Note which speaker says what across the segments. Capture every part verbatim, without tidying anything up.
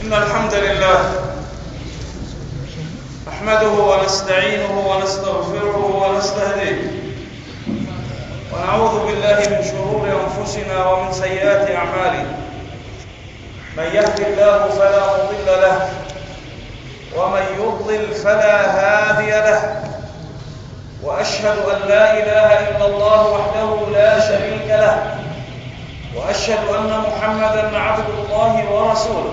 Speaker 1: إن الحمد لله نحمده ونستعينه ونستغفره ونستهديه ونعوذ بالله من شرور أنفسنا ومن سيئات أعمالنا. من يهد الله فلا مضل له ومن يضلل فلا هادي له، وأشهد أن لا إله إلا الله وحده لا شريك له، وأشهد أن محمدًا عبد الله ورسوله.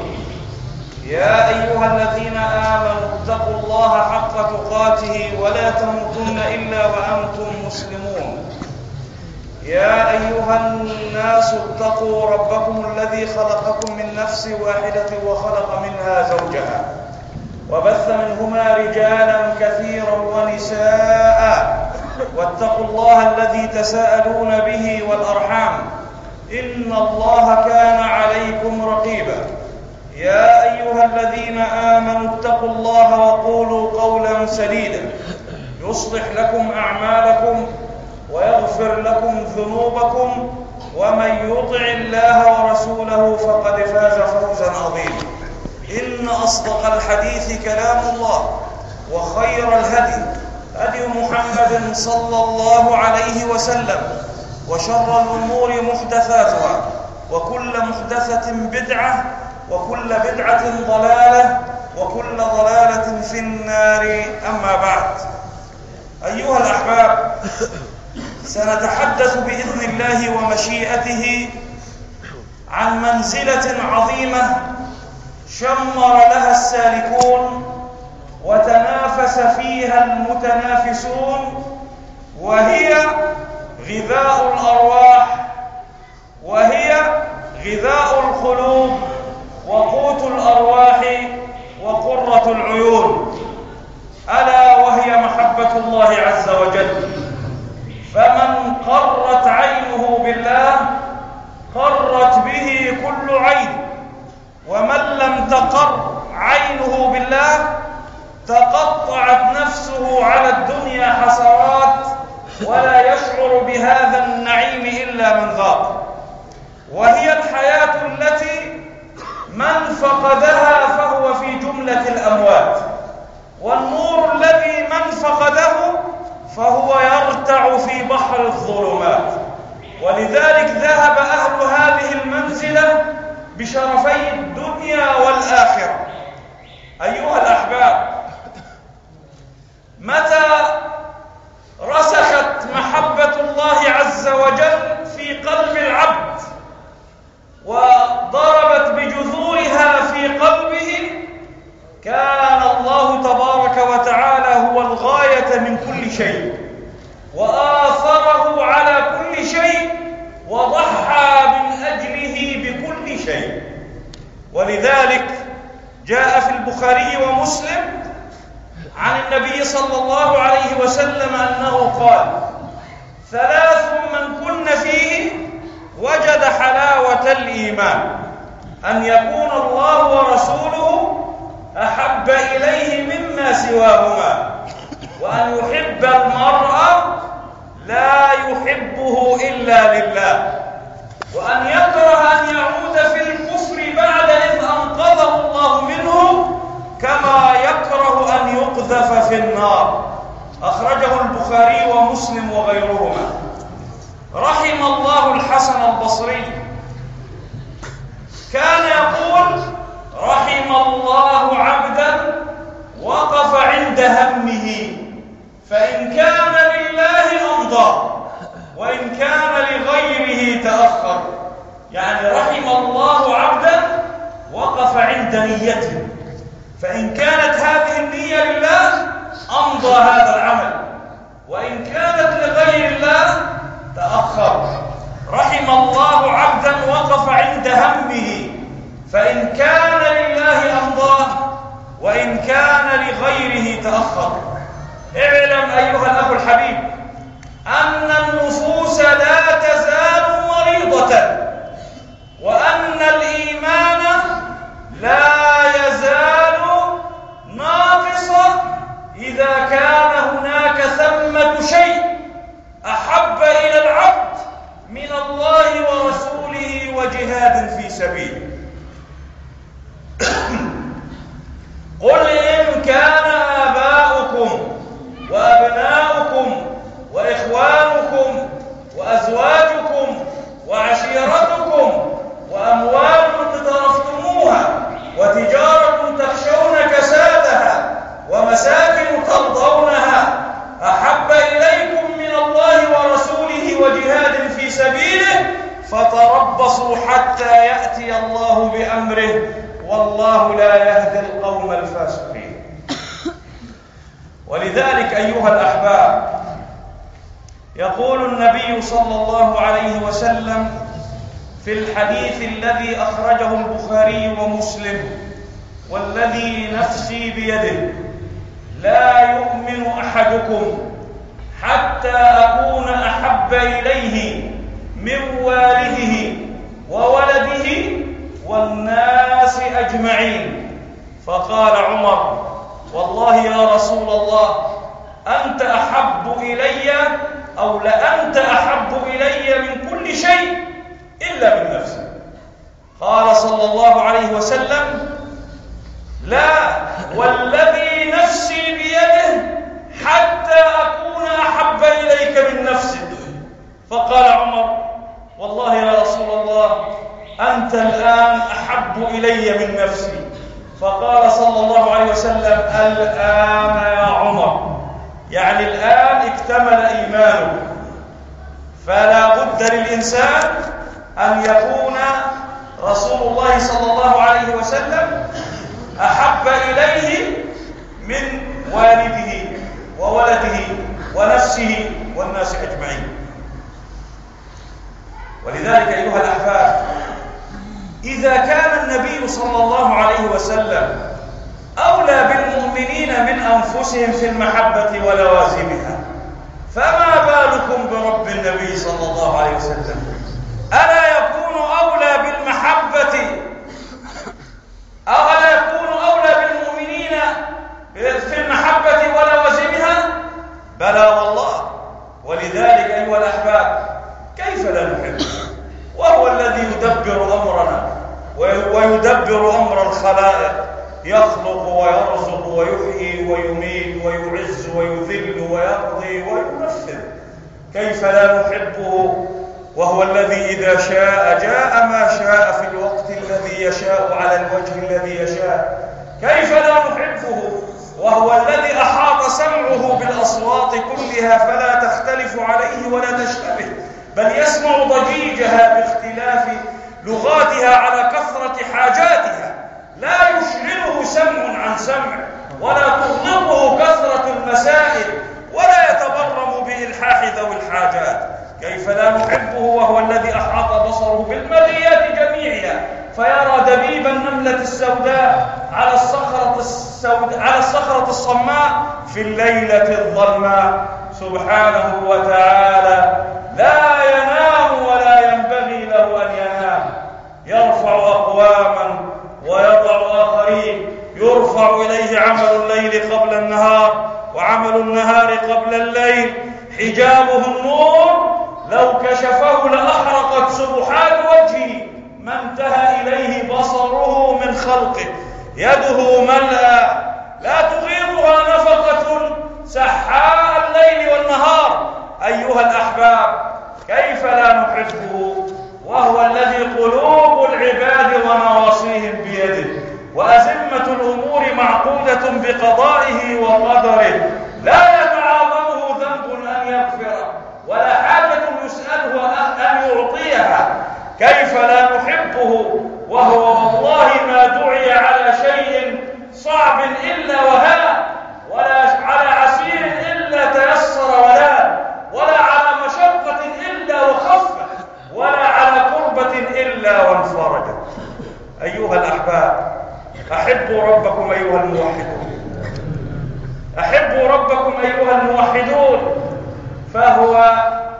Speaker 1: يا أيها الذين آمنوا اتقوا الله حق تقاته ولا تموتن إلا وأنتم مسلمون. يا أيها الناس اتقوا ربكم الذي خلقكم من نفس واحدة وخلق منها زوجها وبث منهما رجالا كثيرا ونساء، واتقوا الله الذي تساءلون به والأرحام إن الله كان عليكم رقيبا. يا أيها الذين آمنوا اتقوا الله وقولوا قولا سديدا يصلح لكم أعمالكم ويغفر لكم ذنوبكم، ومن يطع الله ورسوله فقد فاز فوزا عظيما. إن أصدق الحديث كلام الله، وخير الهدي هدي محمد صلى الله عليه وسلم، وشر الأمور محدثاتها، وكل محدثة بدعة، وكل بدعة ضلالة، وكل ضلالة في النار. أما بعد، أيها الأحباب، سنتحدث بإذن الله ومشيئته عن منزلة عظيمة شمر لها السالكون وتنافس فيها المتنافسون، وهي غذاء الأرواح، وهي غذاء القلوب، وقوت الأرواح، وقرة العيون، ألا وهي محبة الله عز وجل. فمن قرت عينه بالله قرت به كل عين، ومن لم تقر عينه بالله تقطعت نفسه على الدنيا حسرات، ولا يشعر بهذا النعيم إلا من ذاق. وهي الحياة التي من فقدها فهو في جملة الأموات، والنور الذي من فقده فهو يرتع في بحر الظلمات. ولذلك ذهب أهل هذه المنزلة بشرفي الدنيا والآخرة. أيها الأحباب، متى رسخت محبة الله عز وجل في قلب العبد وضربت بجذورها في قلبه، كان الله تبارك وتعالى هو الغاية من كل شيء، وآثره على كل شيء، وضحى من أجله بكل شيء. ولذلك جاء في البخاري ومسلم عن النبي صلى الله عليه وسلم أنه قال: ثلاث من كن فيه وجد حلاوة الإيمان: أن يكون الله ورسوله أحب إليه مما سواهما، وأن يحب المرء لا يحبه إلا لله، وأن يكره أن يعود في الكفر بعد إذ أنقذه الله منه، كما يكره أن يقذف في النار. أخرجه البخاري ومسلم وغيرهما. رحم الله الحسن البصري، كان يقول: رحم الله عبدا وقف عند همه، فإن كان لله أمضى، وإن كان لغيره تأخر. يعني رحم الله عبدا وقف عند نيته، فإن كانت هذه النية لله أمضى هذا العمل، وإن كانت لغير الله تأخر. رحم الله عبدا وقف عند همه، فإن كان لله أمضى، وإن كان لغيره تأخر. اعلم أيها الأخ الحبيب أن النفوس لا تزال مريضة، وأن الإيمان لا يزال ناقصا إذا كان هناك ثمة شيء أحب إلى العبد من الله ورسوله وجهاد في سبيله. فتربصوا حتى يأتي الله بأمره والله لا يهدي القوم الفاسقين. ولذلك أيها الأحباب يقول النبي صلى الله عليه وسلم في الحديث الذي أخرجه البخاري ومسلم: والذي نفسي بيده لا يؤمن أحدكم حتى أكون أحب إليه من والده وولده والناس أجمعين. فقال عمر: والله يا رسول الله أنت أحب إلي أو لأنت أحب إلي من كل شيء إلا من نفسي. قال صلى الله عليه وسلم: لا، والذي نفسي بيده حتى أكون أحب إليك من نفسك. فقال عمر: والله يا رسول الله أنت الآن أحب إلي من نفسي. فقال صلى الله عليه وسلم: الآن يا عمر، يعني الآن اكتمل إيمانه. فلا بد للإنسان أن يكون رسول الله صلى الله عليه وسلم أحب إليه من والده وولده ونفسه والناس أجمعين. ولذلك أيها الأحباب إذا كان النبي صلى الله عليه وسلم أولى بالمؤمنين من أنفسهم في المحبة ولوازمها، فما بالكم برب النبي صلى الله عليه وسلم؟ ألا يكون أولى بالمحبة أو ألا يكون أولى بالمؤمنين في المحبة ولوازمها؟ بلى والله. ولذلك أيها الأحباب كيف لا نحبه وهو الذي يدبر أمرنا ويدبر أمر الخلائق، يخلق ويرزق ويحيي ويميت ويعز ويذل ويقضي وينفذ. كيف لا نحبه وهو الذي إذا شاء جاء ما شاء في الوقت الذي يشاء على الوجه الذي يشاء؟ كيف لا نحبه وهو الذي أحاط سمعه بالأصوات كلها فلا تختلف عليه ولا تشتبه، بل يسمع ضجيجها باختلاف لغاتها على كثرة حاجاتها، لا يشغله سمع عن سمع ولا تغلقه كثرة المسائل ولا يتبرم بإلحاح ذوي الحاجات. كيف لا نحبه وهو الذي أحاط بصره بالمرئيات جميعها فيرى دبيب النملة السوداء على الصخرة السوداء على الصخرة الصماء في الليلة الظلماء. سبحانه وتعالى لا ينام ولا ينبغي له أن ينام، يرفع أقواما ويضع آخرين، يرفع إليه عمل الليل قبل النهار وعمل النهار قبل الليل. حجابه النور، لو كشفه لأحرقت سبحات وجهه ما انتهى إليه بصره من خلقه. يده ملأى لا تغيضها نفقة سحاء الليل والنهار. أيها الأحباب كيف لا نحبه وهو الذي قلوب العباد ونواصيهم بيده وأزمة الأمور معقودة بقضائه وقدره، لا يتعاظمه ذنب أن يغفره ولا حاجة يسأله أن يعطيها. كيف لا نحبه وهو والله ما دعي على شيء صعب إلا وهان، ولا على عسير إلا تيسر ولا ولا على مشقة إلا وخفت ولا على كربة إلا وانفرجت. أيها الأحباب أحبوا ربكم أيها الموحدون، أحبوا ربكم أيها الموحدون، فهو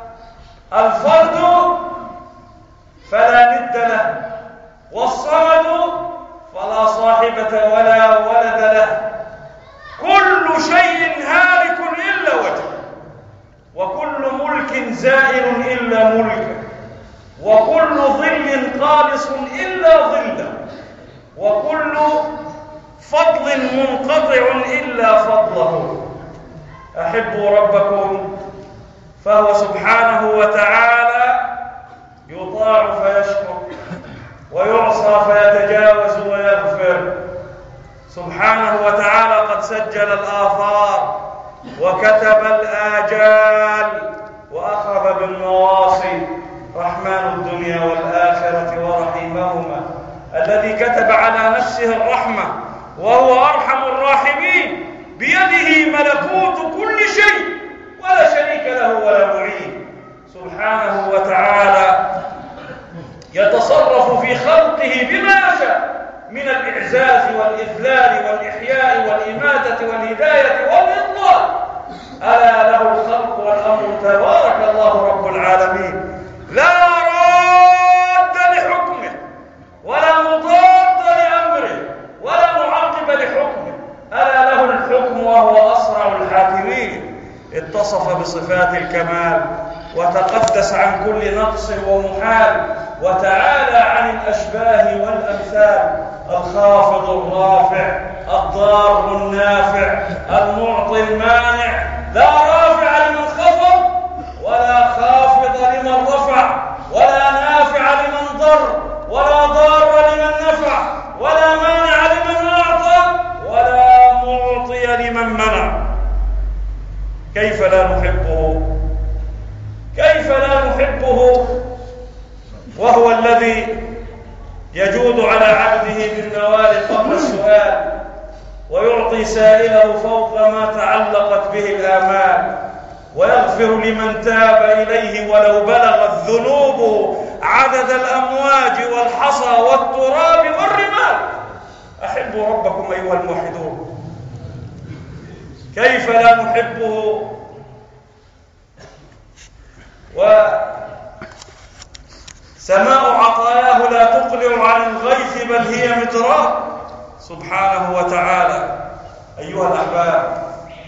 Speaker 1: الفرد فلا ند له، والصمد فلا صاحبة ولا ولد له. كل شيء هالك إلا وجهه، وكل ملك زائل إلا ملكه، وكل ظل خالص إلا ظله، وكل فضل منقطع إلا فضله. أحبوا ربكم فهو سبحانه وتعالى يطاع فيشكر ويعصى فيتجاوز ويغفر. سبحانه وتعالى قد سجل الآثار وكتب الآجال وأخذ بالنواصي، رحمن الدنيا الذي كتب على نفسه الرحمة وهو أرحم الراحمين، بيده ملكوت كل شيء ولا شريك له ولا معين، سبحانه وتعالى يتصرف في خلقه بما يشاء من الإعزاز والإذلال والإحياء والإماتة والهداية والإضلال. ألا له الخلق والأمر، تبارك الله رب العالمين، لا راد لحكمه ولا مضاد لأمره ولا معقب لحكمه. ألا له الحكم وهو أسرع الحاكمين. اتصف بصفات الكمال وتقدس عن كل نقص ومحال، وتعالى عن الأشباه والأمثال. الخافض الرافع، الضار النافع، المعطي المانع، لا رافع لمن خفض ولا خافض لمن رفع ولا نافع لمن ضر ولا ضار لمن نفع ولا مانع لمن أعطى ولا معطي لمن منع. كيف لا نحبه؟ كيف لا نحبه وهو الذي يجود على عبده بالنوال قبل السؤال، ويعطي سائله فوق ما تعلقت به الآمال، ويغفر لمن تاب إليه ولو بلغت ذنوبه عدد الأمواج والحصى والتراب والرمال. أحبوا ربكم أيها الموحدون. كيف لا نحبه؟ وسماء عطاياه لا تقلع عن الغيث بل هي مدرار، سبحانه وتعالى. أيها الأحباب،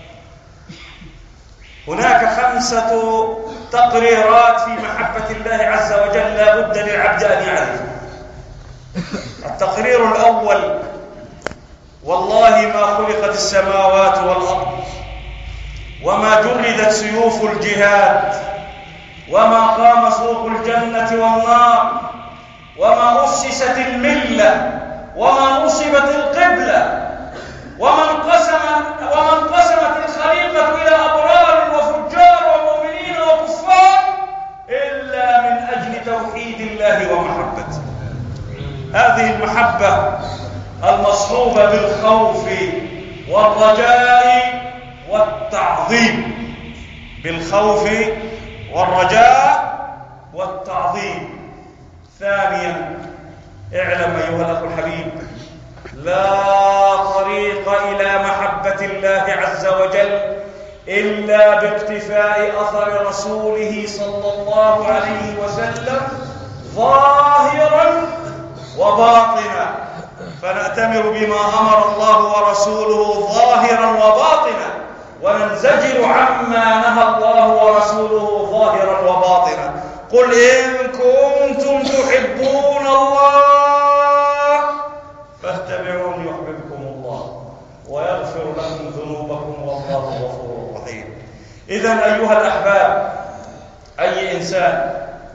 Speaker 1: هناك خمسة تقريرات في محبة الله عز وجل لا بد للعبد أن يعرف. التقرير الأول: والله ما خلقت السماوات والأرض، وما جردت سيوف الجهاد، وما قام سوق الجنة والنار، وما أسست الملة، وما نصبت القبلة، وما انقسم وما انقسمت الخليقة إلى أبرار وفجار ومؤمنين وكفار إلا من أجل توحيد الله ومحبته. هذه المحبة المصحوبة بالخوف والرجاء والتعظيم، بالخوف والرجاء والتعظيم. ثانيا: اعلم أيها الأخ الحبيب، لا طريق إلى محبة الله عز وجل إلا باقتفاء أثر رسوله صلى الله عليه وسلم ظاهرا وباطنا، فنأتمر بما أمر الله ورسوله ظاهرا وباطنا، وننزجر عما نهى الله ورسوله ظاهرا وباطنا. قل إن كنتم تحبون الله فاتبعوني يحببكم الله ويغفر لكم ذنوبكم والله غفور رحيم. إذن أيها الأحباب، أي إنسان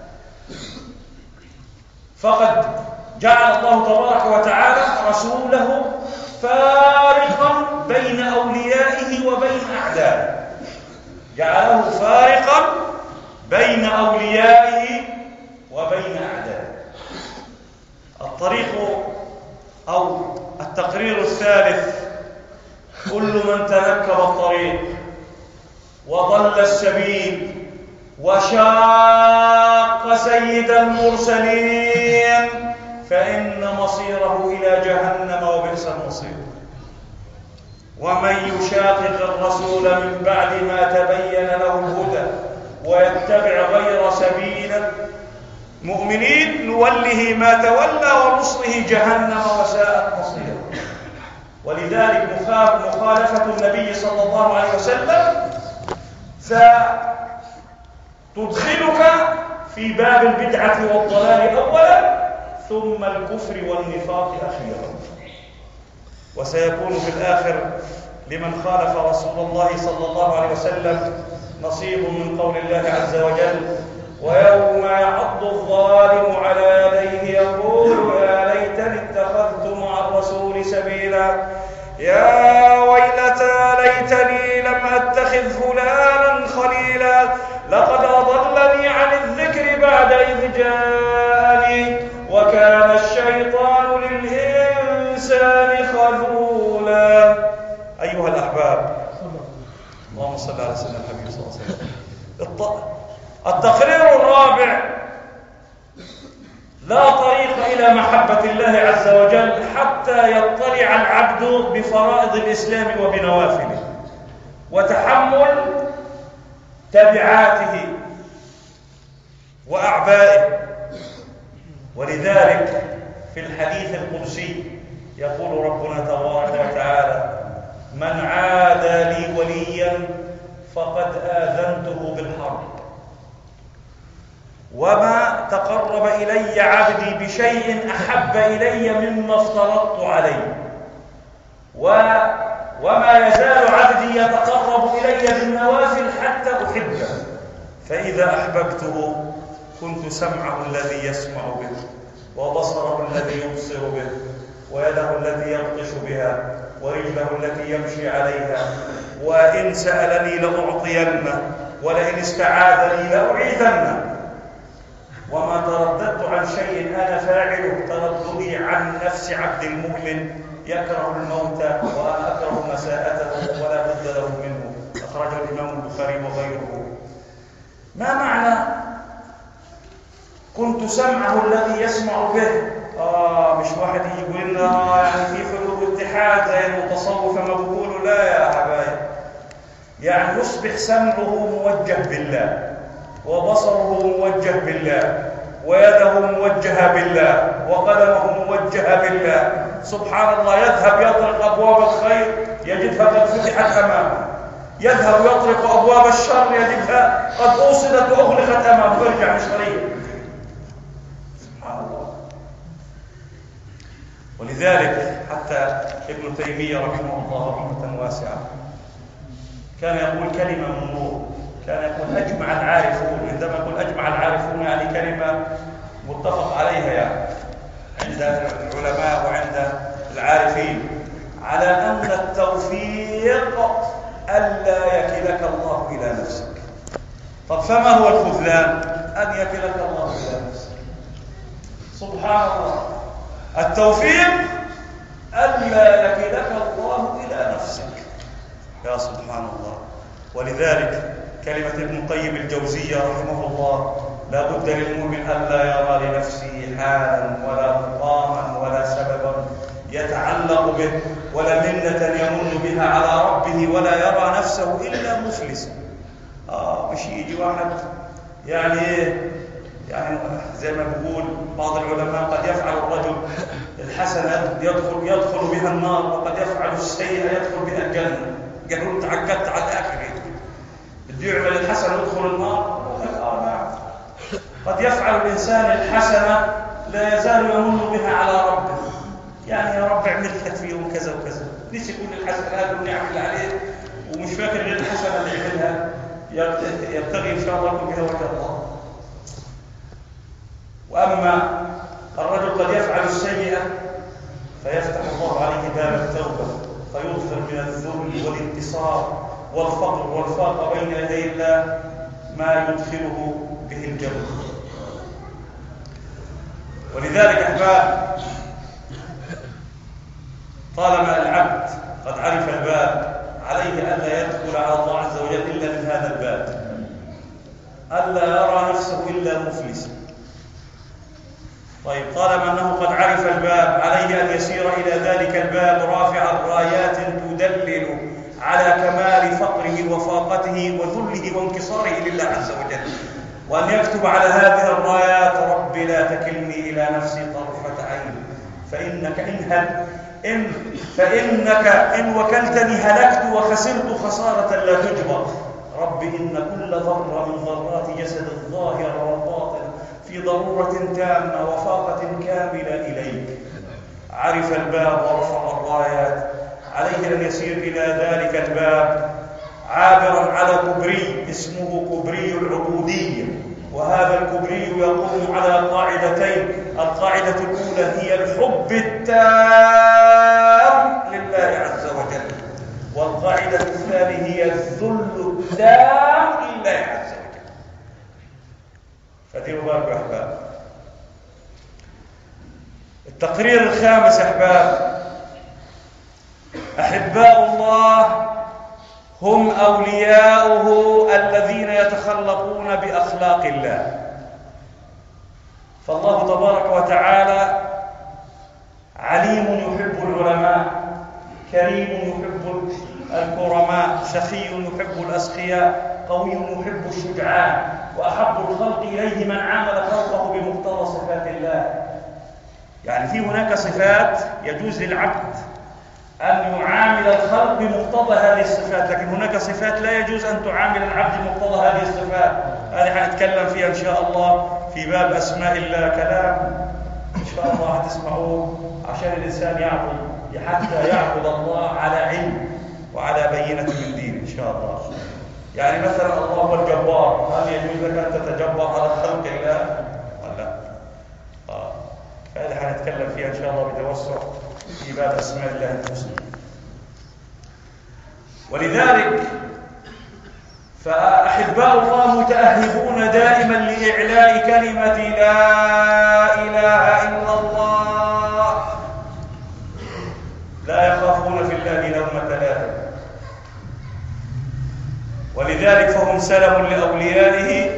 Speaker 1: فقد جعل الله تبارك وتعالى رسوله فارقا بين أوليائه وبين أعدائه، جعله فارقا بين أوليائه وبين أعدائه. الطريق أو التقرير الثالث: كل من تنكب الطريق وضل السبيل وشاق سيد المرسلين فإن مصيره إلى جهنم وبئس المصير. ومن يشاقق الرسول من بعد ما تبين له الهدى ويتبع غير سبيل المؤمنين نوله ما تولى ونصله جهنم وساءت مصيره. ولذلك مخالفة النبي صلى الله عليه وسلم ستدخلك في باب البدعة والضلال أولا، ثم الكفر والنفاق أخيرا، وسيكون في الآخر لمن خالف رسول الله صلى الله عليه وسلم نصيب من قول الله عز وجل: ويوم يعض الظالم على يديه يقول يا ليتني اتخذت مع الرسول سبيلا، يا ويلتى ليتني لم أتخذ فلانا خليلا، لقد أضلني عن الذكر بعد إذ جاءني وكان الشيطان اللهم صل على سيدنا الحبيب صلى الله عليه وسلم. التقرير الرابع: لا طريق إلى محبة الله عز وجل حتى يطلع العبد بفرائض الإسلام وبنوافله وتحمل تبعاته وأعبائه. ولذلك في الحديث القدسي يقول ربنا تبارك وتعالى: من عادى لي وليا فقد آذنته بالحرب، وما تقرب إلي عبدي بشيء أحب إلي مما افترضت عليه، وما يزال عبدي يتقرب إلي بالنوافل حتى أحبه، فإذا أحببته كنت سمعه الذي يسمع به، وبصره الذي يبصر به، ويده التي يبطش بها، ورجله التي يمشي عليها، وإن سألني لأعطينه، ولئن استعاذني لأعيذنه. وما ترددت عن شيء أنا فاعله ترددي عن نفس عبد المؤمن يكره الموت وأنا أكره مساءته ولا بد له منه. أخرجه الإمام البخاري وغيره. ما معنى كنت سمعه الذي يسمع به؟ آه مش واحد يجي يقول لنا آه يعني في حلول اتحاد زي المتصوفة ما بيقولوا. لا يا حبايب، يعني يصبح سمعه موجه بالله، وبصره موجه بالله، ويده موجهة بالله، وقلمه موجهة بالله. سبحان الله، يذهب يطرق أبواب الخير يجدها قد فتحت أمامه، يذهب يطرق أبواب الشر يجدها قد أوصلت وأغلقت أمامه، ويرجع مشغليا. سبحان الله. ولذلك حتى ابن تيمية رحمه الله رحمة واسعة كان يقول كلمة من نور، كان يقول أجمع العارفون. عندما يقول أجمع العارفون يعني كلمة متفق عليها يعني عند العلماء وعند العارفين، على أن التوفيق ألا يكلك الله إلى نفسك. طب فما هو الخذلان؟ أن يكلك الله إلى نفسك. سبحان الله، التوفيق ألا يكلك الله إلى نفسك. يا سبحان الله. ولذلك كلمة ابن القيم الجوزية رحمه الله: لا بد للمؤمن ألا يرى لنفسه حالا ولا مقاما ولا سببا يتعلق به ولا منة يمن بها على ربه، ولا يرى نفسه إلا مفلسا. آه مش يجي واحد يعني يعني زي ما بيقول بعض العلماء: قد يفعل الرجل الحسنة يدخل يدخل بها النار، وقد يفعل السيئة يدخل بها الجنة. قالوا تعقدت على الآخر، بده يعمل الحسنة يدخل النار. آه نعم، قد يفعل الإنسان الحسنة لا يزال يمن بها على ربه، يعني يا رب عملت لك فيهم كذا وكذا، ليش يكون الحسنة والنعم اللي عليه ومش فاكر غير الحسنة اللي يعملها، يبتغي إن شاء الله بها وجه الله. وأما الرجل قد يفعل السيئة فيفتح الله عليه باب التوبة، فيظهر من الذل والانتصار والفقر والفاقة بين يدي الله ما يدخله به الجنة. ولذلك أحباب، طالما العبد قد عرف الباب عليه ألا يدخل على الله عز وجل إلا من هذا الباب، ألا يرى نفسه إلا مفلسا. طيب، طالما أنه قد عرف الباب عليه أن يسير إلى ذلك الباب رافعا رايات تدلل على كمال فقره وفاقته وذله وانكساره لله عز وجل، وأن يكتب على هذه الرايات: رب لا تكلني إلى نفسي طرفة عين، فإنك إن هل إن فإنك إن وكلتني هلكت وخسرت خسارة لا تجبر. رب إن كل ذرة من ذرات جسد الظاهر والباطن في ضرورة تامة وفاقة كاملة إليك. عرف الباب ورفع الرايات، عليه أن يسير إلى ذلك الباب عابرا على كبري اسمه كبري العبودية، وهذا الكبري يقوم على قاعدتين: القاعدة الأولى هي الحب التام لله عز وجل، والقاعدة الثانية هي الذل التام لله عز وجل. فديروا بالكم أحباب. التقرير الخامس أحباب: أحباء الله هم أولياؤه الذين يتخلقون بأخلاق الله. فالله تبارك وتعالى عليم يحب العلماء، كريم يحب الكرماء، سخي يحب الأسخياء، قوي يحب الشجعان، وأحب الخلق إليه من عامل خلقه بمقتضى صفات الله. يعني في هناك صفات يجوز للعبد أن يعامل الخلق بمقتضى هذه الصفات، لكن هناك صفات لا يجوز أن تعامل العبد بمقتضى هذه الصفات. هذه حنتكلم فيها إن شاء الله في باب أسماء الله، كلام إن شاء الله هتسمعوه عشان الإنسان يعبد حتى يعبد الله على علم وعلى بينة من دين إن شاء الله. يعني مثلا الله هو الجبار، هل يجوز لك أن تتجبر على خلق الله ولا لا؟ آه. هذه حنتكلم فيها إن شاء الله بتوسع في باب أسماء الله الحسنى. ولذلك فأحباء الله متأهبون دائما لإعلاء كلمة لا إله إلا الله، لا يخافون في الله لومة لائم. ولذلك فهم سلم لأوليائه،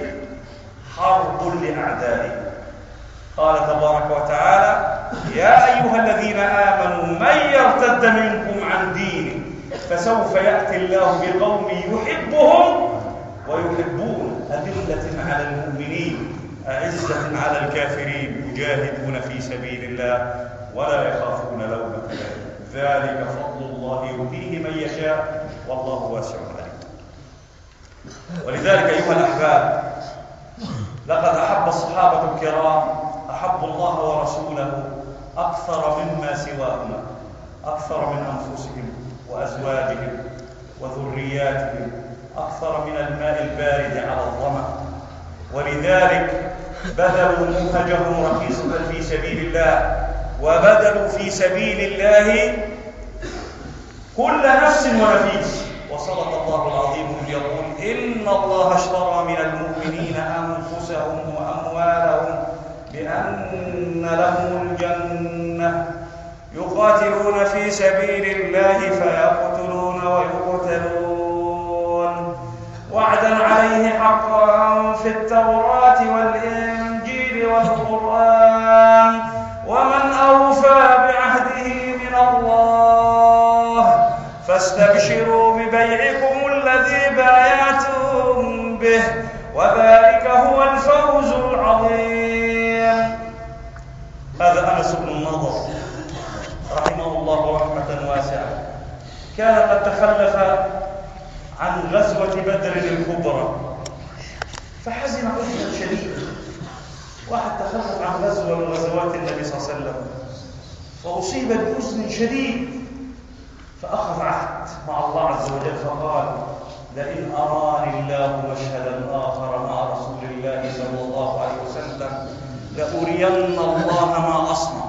Speaker 1: حرب لأعدائه. قال تبارك وتعالى: يا أيها الذين آمنوا من يرتد منكم عن دينه فسوف يأتي الله بقوم يحبهم ويحبون، أذلة على المؤمنين أعزة على الكافرين، يجاهدون في سبيل الله ولا يخافون لومة لائم. ذلك فضل الله يؤتيه من يشاء والله واسع عليم. ولذلك أيها الأحباب، لقد أحب الصحابة الكرام أحبوا الله ورسوله أكثر مما سواهما، أكثر من أنفسهم وأزواجهم وذرياتهم، أكثر من الماء البارد على الظمأ. ولذلك بذلوا منهجهم رخيصا في سبيل الله، وبذلوا في سبيل الله كل نفس ونفيس. وصدق الله العظيم إذ يقول: إن الله اشترى من المؤمنين أنفسهم وأموالهم بأن لهم الجنة يقاتلون في سبيل الله فيقتلون ويقتلون وعدا عليه حقا في التوراة والإنجيل والقرآن ومن أوفى بعهده من الله فاستبشروا ببيعكم الذي بايعتم به وذلك هو الفوز العظيم. هذا أنس بن النضر رحمه الله رحمة واسعة، كان قد تخلف عن غزوة بدر الكبرى فحزن حزنا شديدا. واحد تخلف عن غزوة من غزوات النبي صلى الله عليه وسلم وأصيب بحزن شديد، فأخذ عهد مع الله عز وجل فقال: لئن أراني الله مشهدا آخر مع رسول الله صلى الله عليه وسلم لأرين الله ما أصنع.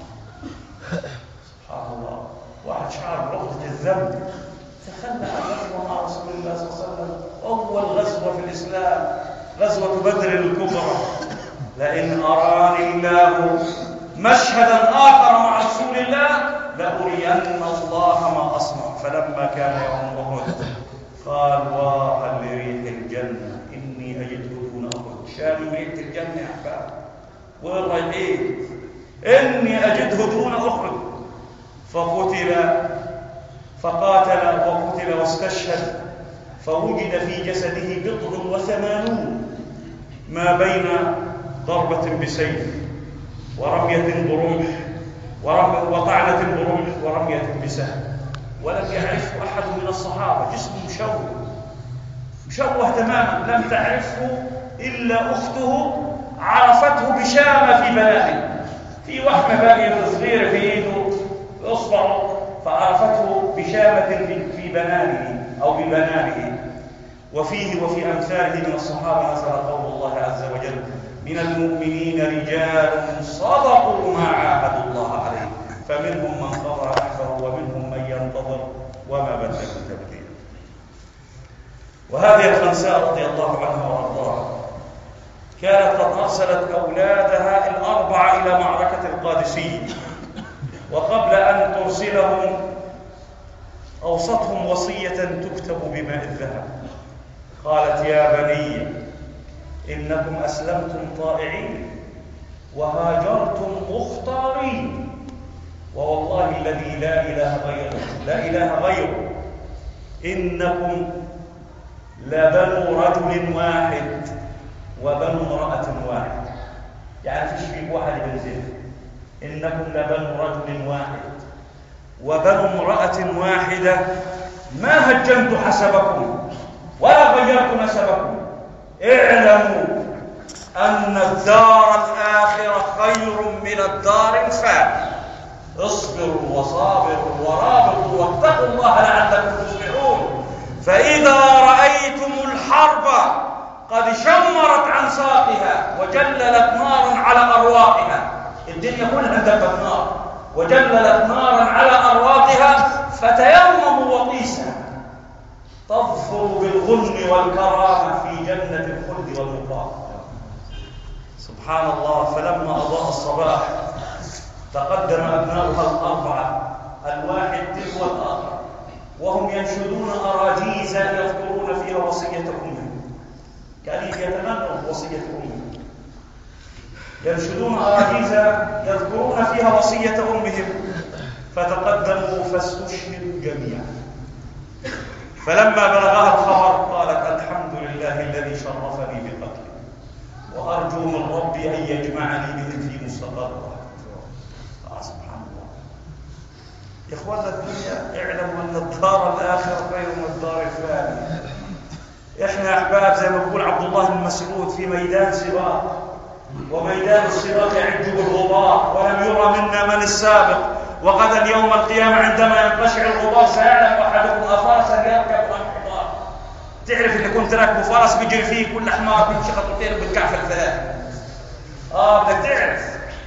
Speaker 1: سبحان الله، واحد شعر بعقدة الذنب تخلى عن غزوة مع رسول الله صلى الله عليه وسلم، أول غزوة في الإسلام، غزوة بدر الكبرى. لئن أراني الله مشهدا آخر مع رسول الله لأرين الله ما أصنع. فلما كان يوم أحد قال: واها لريح الجنة إني أجده دون أحد. شاموا ريح الجنة يا أحباب، وين رايحين؟ إني أجده دون أحد. فقتل فقاتل وقتل واستشهد، فوجد في جسده بضع وثمانون ما بين ضربة بسيف ورمية برمح وطعنة برمح ورمية بسهم، ولم يعرفه أحد من الصحابة. جسمه مشوه مشوه تماما، لم تعرفه إلا أخته عرفته بشامة في بنانه، في وحمة باقية صغيرة في يده إصبعه، فعرفته بشامة في بنانه أو ببنانه. وفيه وفي أمثاله من الصحابة مثل قول الله عز وجل: من المؤمنين رجال صدقوا ما عاهدوا الله عليه فمنهم من قضى نحبه ومنهم من ينتظر وما بدلوا تبديلا. وهذه الخنساء رضي الله عنها وارضاها كانت قد ارسلت اولادها الاربعه الى معركه القادسيه، وقبل ان ترسلهم أوصتهم وصية تكتب بماء الذهب. قالت: يا بني إنكم أسلمتم طائعين وهاجرتم مختارين، ووالله الذي لا إله غيره لا إله غيره إنكم لبنو رجل واحد وبنو امرأة واحد. يعني فيش فيك واحد بنزل. إنكم لبنو رجل واحد وبنو امرأة واحدة، ما هجمت حسبكم ولا غيرت نسبكم. اعلموا أن الدار الآخرة خير من الدار الفانية. اصبروا وصابروا ورابطوا واتقوا الله لعلكم تفلحون. فإذا رأيتم الحرب قد شمرت عن ساقها وجللت نارا على أرواقها، الدنيا كلها اندبت نار وجللت نارا على أرواقها، فتيمموا وقيسا تظفر بالغنم والكرامة في جنة الخلد والمقام. سبحان الله. فلما أضاء الصباح تقدم أبناؤها الأربعة الواحد تلو الآخر وهم ينشدون أراجيز يذكرون فيها وصية أمهم، كأن يتمنوا وصية أمهم، ينشدون أراجيز يذكرون فيها وصية أمهم. فتقدموا فاستشهدوا جميعا. فلما بلغها الخبر قالت: الحمد لله الذي شرفني بقتله وأرجو من ربي أن يجمعني بهم في مستقر رحمته. آه سبحان الله. يا إخوانا الدنيا اعلموا أن الدار الآخرة خير من الدار الفانية. إحنا أحباب زي ما بيقول عبد الله بن مسعود في ميدان سباق، وميدان السباق يعج بالغبار ولم يرى منا من السابق، وغدا يوم القيامة عندما ينقشع الغبار سيعلم أحدكم أفرسا يركب أم حمار. تعرف اللي كنت راكبه فرس بيجري فيه كل حمار بيمشي خطوتين وبالكعف الثلاث. آه بدك تعرف.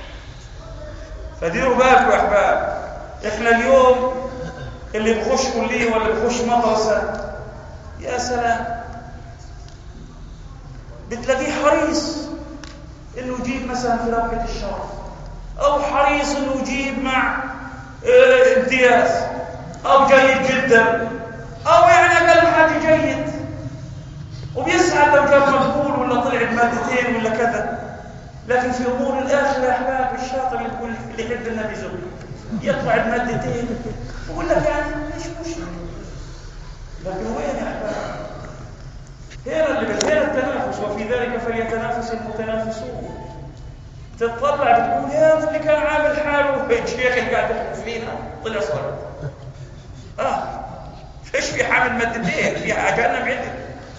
Speaker 1: فديروا بالكم يا أحباب. إحنا اليوم اللي بخش كلية ولا بخش مدرسة، يا سلام، بتلاقيه حريص إنه يجيب مثلا في رابطة الشرف، أو حريص إنه يجيب مع اه امتياز، أو جيد جدا، أو يعني أقل حاجة جيد، وبيسعد لو جاب مقبول ولا طلع بمادتين ولا كذا. لكن في أمور الآخرة يا أحباب الشاطر اللي يقول اللي يحب النبي زوج يطلع بمادتين ويقول لك يعني مش مشكلة. لكن وين يا أحباب؟ هنا اللي هنا التنافس، وفي ذلك فليتنافس المتنافسون. تطلع بتقول يا اللي كان عامل حاله الشيخ اللي قاعد يحكي فينا طلع صار اه فيش في حامل مادتين في جهنم عندك.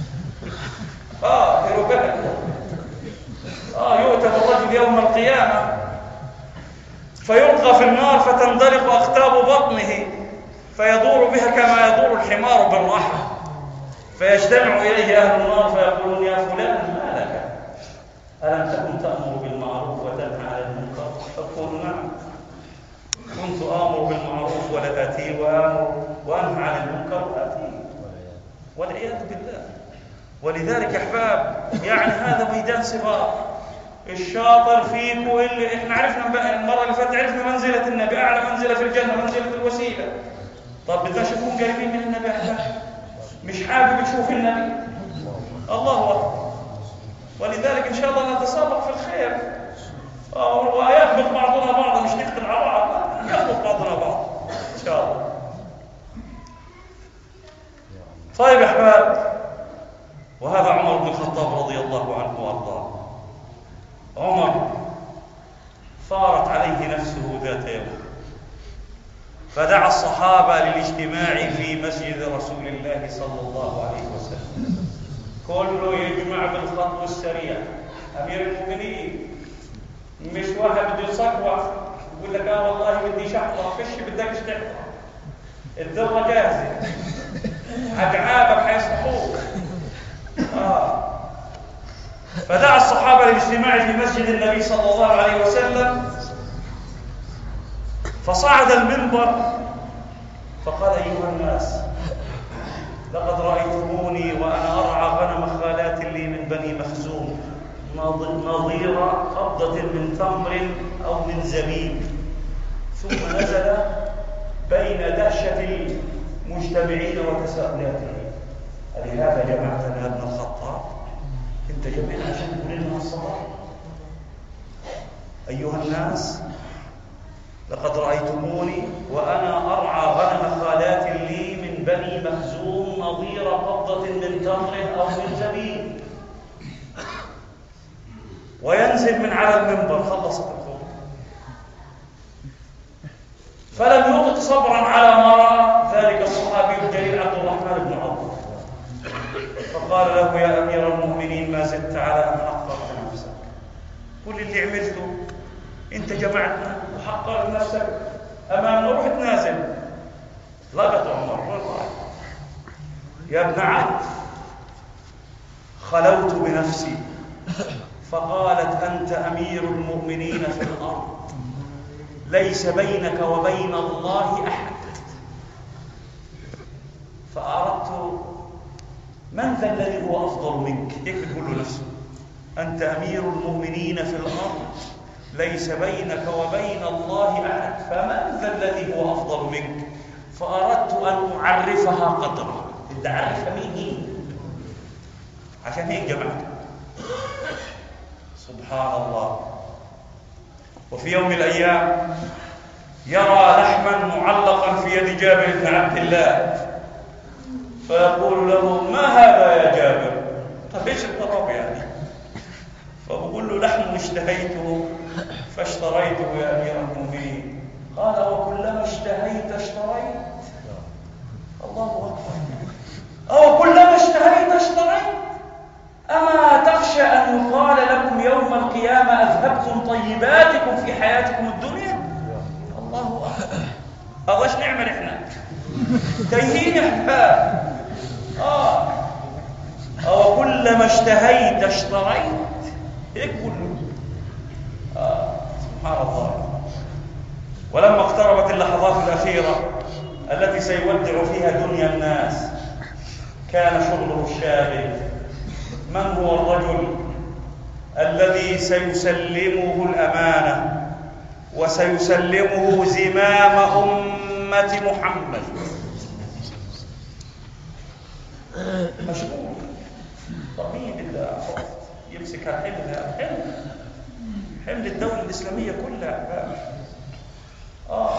Speaker 1: اه ديروا بالك. اه يؤتى بالرجل يوم القيامه فيلقى في النار فتندلق اقتاب بطنه فيدور بها كما يدور الحمار بالرحى، فيجتمع اليه اهل النار فيقولون: يا فلان ما لك؟ ألم تكن تأمر بالمعروف وتنهى عن المنكر؟ فقل: نعم، كنت آمر بالمعروف ولا آتيه، وآمر وأنهى عن المنكر وآتيه، والعياذ بالله. ولذلك أحباب يعني هذا ميدان سباق. الشاطر فيكم اللي احنا عرفنا المرة اللي فاتت عرفنا منزلة النبي، أعلى منزلة في الجنة منزلة الوسيلة. طب بدنا نشوفهم قريبين من النبي أحباب، مش حابب تشوف النبي. الله أكبر. ولذلك إن شاء الله نتسابق في الخير، ويخبط بعضنا بعضا، مش نقتل على بعض، يخبط بعضنا بعض إن شاء الله. طيب يا أحباب، وهذا عمر بن الخطاب رضي الله عنه وأرضاه. عمر ثارت عليه نفسه ذات يوم فدعا الصحابة للاجتماع في مسجد رسول الله صلى الله عليه وسلم. كله يجمع بالخطو السريع. أمير المؤمنين مش واحد بده يصقوع يقول لك اه والله بدي شحطة، فيش بدكش تحطة، الذرة جاهزة، أجعابك حيصحوك. آه. فدعا الصحابة للاجتماع في مسجد النبي صلى الله عليه وسلم، فصعد المنبر فقال: أيها الناس، لقد رأيتموني وأنا أرعى غنم خالات لي من بني مخزوم نظير قبضة من تمر أو من زبيب. ثم نزل بين دهشة مجتمعين وتساؤلاتهم. ألهذا جمعتنا يا ابن الخطاب؟ أنت جمعنا عشان تقول لنا الصلاة؟ أيها الناس، لقد رأيتموني وأنا أرعى غنم خالات لي من بني مخزوم نظير قبضة من تمر أو من زبيب، وينزل من على المنبر. خلصت الخطبة، فلم يطق صبرا على ما رأى ذلك الصحابي الجليل عبد الرحمن بن عوف، فقال له: يا أمير المؤمنين، ما زدت على أن حقرت نفسك. كل اللي عملته أنت جمعتنا وحقرت نفسك أمامنا، روح تنازل. لقط عمر والله: يا ابن عوف، خلوت بنفسي، فقالت: أنت أمير المؤمنين في الأرض، ليس بينك وبين الله أحد. فأردت من ذا الذي هو أفضل منك؟ هيك بتقول له نفسه: أنت أمير المؤمنين في الأرض، ليس بينك وبين الله أحد، فمن ذا الذي هو أفضل منك؟ فأردت أن أعرفها قدرا. بدي أعرفها مين هي، عشان هيك جمعت. سبحان الله. وفي يوم من الأيام يرى لحما معلقا في يد جابر بن عبد الله، فيقول له: ما هذا يا جابر؟ طيب ايش الطلب يعني؟ فبقول له: لحم اشتهيته فاشتريته يا أمير المؤمنين. قال: وكلما اشتهيت اشتريت؟ الله أكبر. أو كلما اشتهيت اشتريت؟ أما تخشى أن يقال لكم يوم القيامة أذهبتم طيباتكم في حياتكم الدنيا؟ الله أكبر. أو ايش نعمل إحنا؟ تايهين يا أحباب. آه أو كلما اشتهيت اشتريت؟ هيك كله. آه سبحان الله. ولما اقتربت اللحظات الأخيرة التي سيودع فيها دنيا الناس، كان شغله الشاغل: من هو الرجل الذي سيسلمه الأمانة وسيسلمه زمام أمة محمد؟ مشغول. طبيب الله يمسك حمل حمل حمل الدولة الإسلامية كلها. آه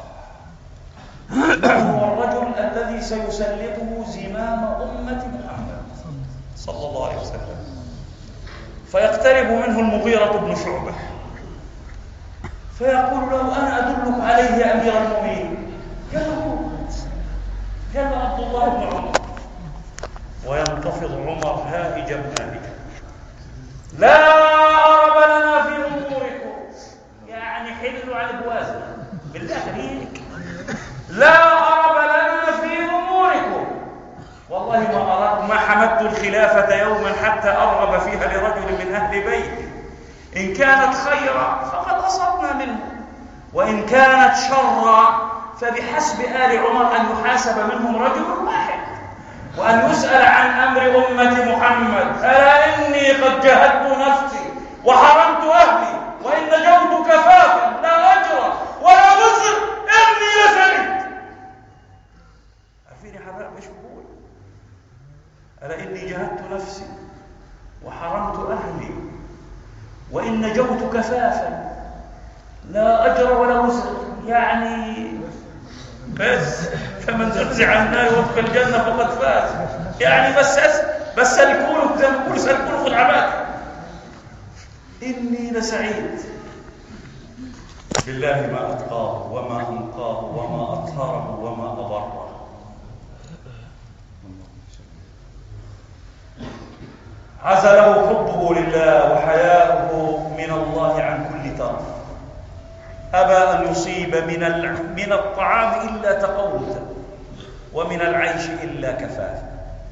Speaker 1: من هو الرجل الذي سيسلمه زمام أمة محمد صلى الله عليه وسلم؟ فيقترب منه المغيرة بن شعبة فيقول له: أنا أدلك عليه يا أمير المؤمنين. قال له: قال عبد الله بن عمر. وينتفض عمر هائجا هائجا: لا أرب لنا في أموركم، يعني حلوا على الوازن بالله عليك. لا أرب لنا في أموركم، والله ما أردت ما حمدت الخلافة يوما حتى أرغب فيها لرجل من أهل بيتي. إن كانت خيرا فقد أصبنا منه، وإن كانت شرا فبحسب آل عمر أن يحاسب منهم رجل واحد وأن يسأل عن أمر أمة محمد. ألا إني قد جهدت نفسي وحرمت أهلي، وإن نجوت كفافا لا أجر ولا وزر إني لسعيد. عارفين يا حباب ايش بقول؟ ألا إني جهدت نفسي وحرمت أهلي، وإن نجوت كفافا لا أجر ولا وزر، يعني بس فمن زحزح عن النار وادخل الجنة فقد فاز. يعني بس بس سلكونه زي ما بيقولوا سلكونه خد عباده. إني لسعيد بالله ما أتقاه وما أنقاه وما أطهره وما أبره. عزله حبه لله وحياؤه من الله عن كل طرف. أبى أن يصيب من من الطعام إلا تقوتا، ومن العيش إلا كفافا.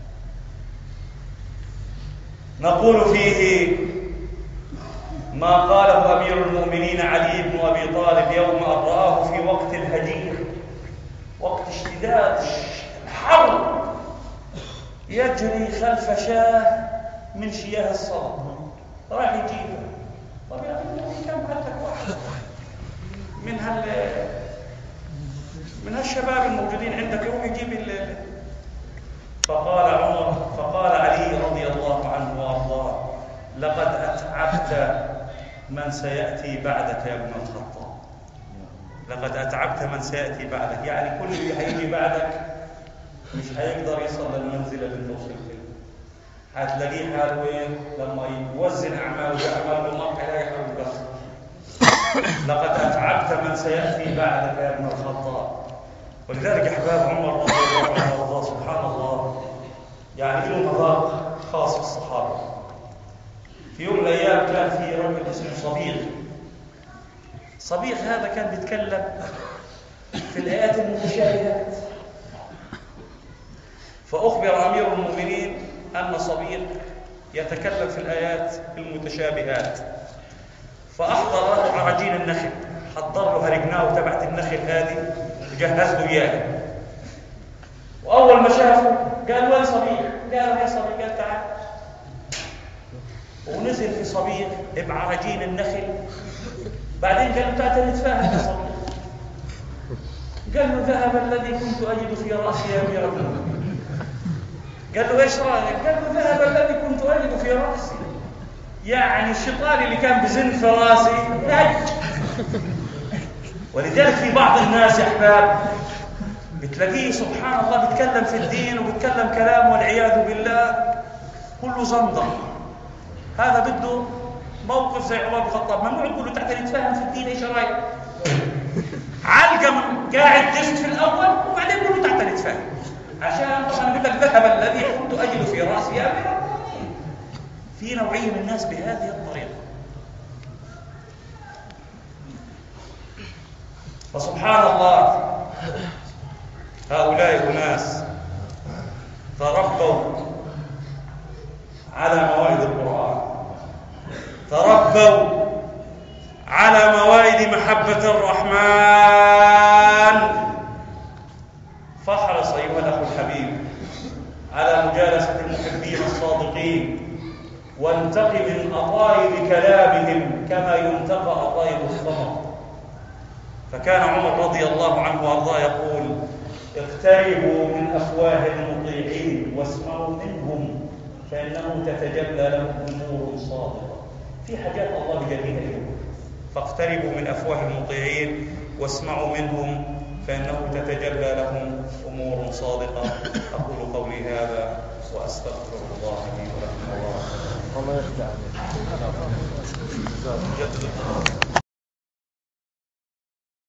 Speaker 1: نقول فيه ما قاله أمير المؤمنين علي بن أبي طالب يوم أن رآه في وقت الهجير، وقت اشتداد الحر، يجري خلف شاه من شياه الصلاة، راح يجيبها. طب يا أخي كم هلك واحد من هال من هالشباب الموجودين عندك يروح يجيب ال فقال عمر فقال علي رضي الله عنه وارضاه: لقد اتعبت من سياتي بعدك يا ابن الخطاب. لقد اتعبت من سياتي بعدك، يعني كل اللي هيجي بعدك مش هيقدر يصل للمنزله اللي توصل فيها. هتلاقيه حاله ايه لما يوزن اعماله باعمال الله هيلاقي حاله قصر. لقد اتعبت من سياتي بعدك يا ابن الخطاب. ولذلك احباب عمر رضي الله عنه وارضاه سبحان الله يعني له مذاق خاص بالصحابه. في يوم من الايام كان في رجل اسمه صبيغ. صبيغ هذا كان بيتكلم في الايات المتشابهات، فاخبر امير المؤمنين ان صبيغ يتكلم في الايات المتشابهات، فاحضر له عراجين النخل، حضر له هرجناه تبعت النخل هذه وجهز له اياها. واول ما شافه قال: وين صبيغ؟ قال: يا صبيغ. قال: تعال. ونزل في صبيغ بعراجين النخل. بعدين قال: تعال نتفاهم يا صبيغ. قال له: ذهب الذي كنت اجد في راسي يا امير المؤمنين. قال له: ايش رايك؟ قال له: ذهب الذي كنت اجد في راسي. يعني الشيطان اللي كان بزن في راسي ذهب. ولذلك في بعض الناس يا احباب بتلاقيه سبحان الله بيتكلم في الدين وبيتكلم كلام والعياذ بالله كله زندق. هذا بده موقف زي عمر بن الخطاب، ممنوع تقول له تعال نتفاهم في الدين، ايش رايك؟ علقه من قاعد دشت في الاول وبعدين قول له تعال نتفاهم، عشان طبعا يقول لك: ذهب الذي كنت اجد في راسي يا امير المؤمنين. في نوعيه من الناس بهذه الطريقه. فسبحان الله هؤلاء أناس تربوا على موائد القرآن، تربوا على موائد محبة الرحمن. فاحرص أيها الأخ الحبيب على مجالسة المحبين الصادقين، وانتقي من أطايب كلامهم كما ينتقى أطايب الثمر. فكان عمر رضي الله عنه وارضاه يقول: اقتربوا من افواه المطيعين واسمعوا منهم فانه تتجلى لهم امور صادقه. في حاجات الله بيجليها لهم، فاقتربوا من افواه المطيعين واسمعوا منهم فانه تتجلى لهم امور صادقه. اقول قولي هذا واستغفر الله لي ولكم. الله
Speaker 2: الله يخدع عليك.